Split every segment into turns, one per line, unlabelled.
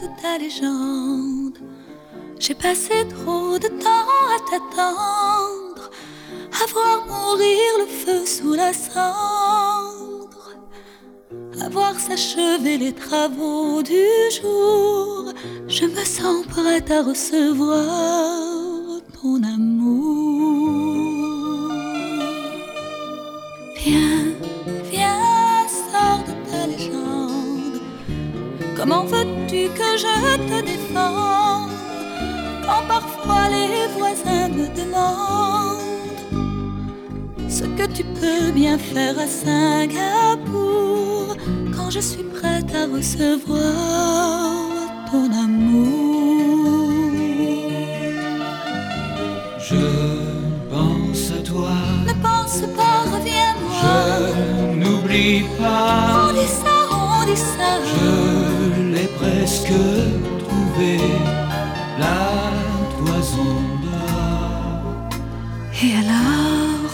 de ta légende. J'ai passé trop de temps à t'attendre, à voir mourir le feu sous la cendre, à voir s'achever les travaux du jour. Je me sens prête à recevoir ton amour. Viens, viens, sors de ta légende. Comment veux-tu que je te défende quand parfois les voisins me demandent ce que tu peux bien faire à Singapour, quand je suis prête à recevoir ton amour.
Je pense à toi.
Ne pense pas, reviens-moi.
Je n'oublie pas.
On dit ça, on dit ça.
Je l'ai presque trouvé, la toison d'or.
Et alors,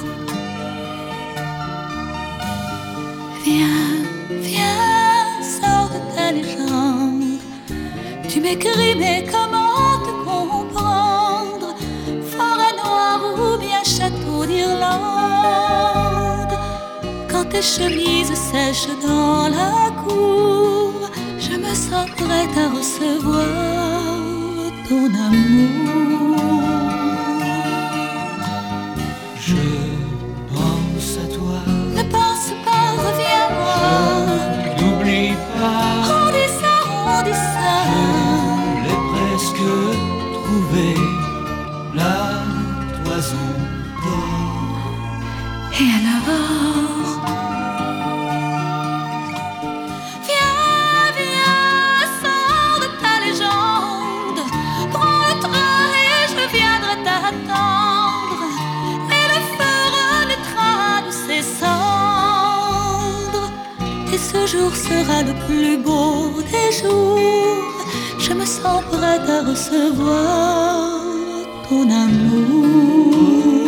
viens, viens, sors de ta légende. Tu m'écris, mais comment te comprendre? Forêt noire ou bien château d'Irlande, quand tes chemises sèchent dans la cour, je me sens prête à recevoir ton amour.
Je pense à toi.
Ne pense pas, reviens-moi.
Je n'oublie pas.
On dit ça, on dit ça.
Je l'ai presque trouvé, la toison d'or.
Et alors, viens, viens, sors de ta légende. Prends le train et je viendrai t'attendre, et le feu renaîtra de ses cendres. Et ce jour sera le plus beau des jours. Je me sens prête à recevoir ton amour.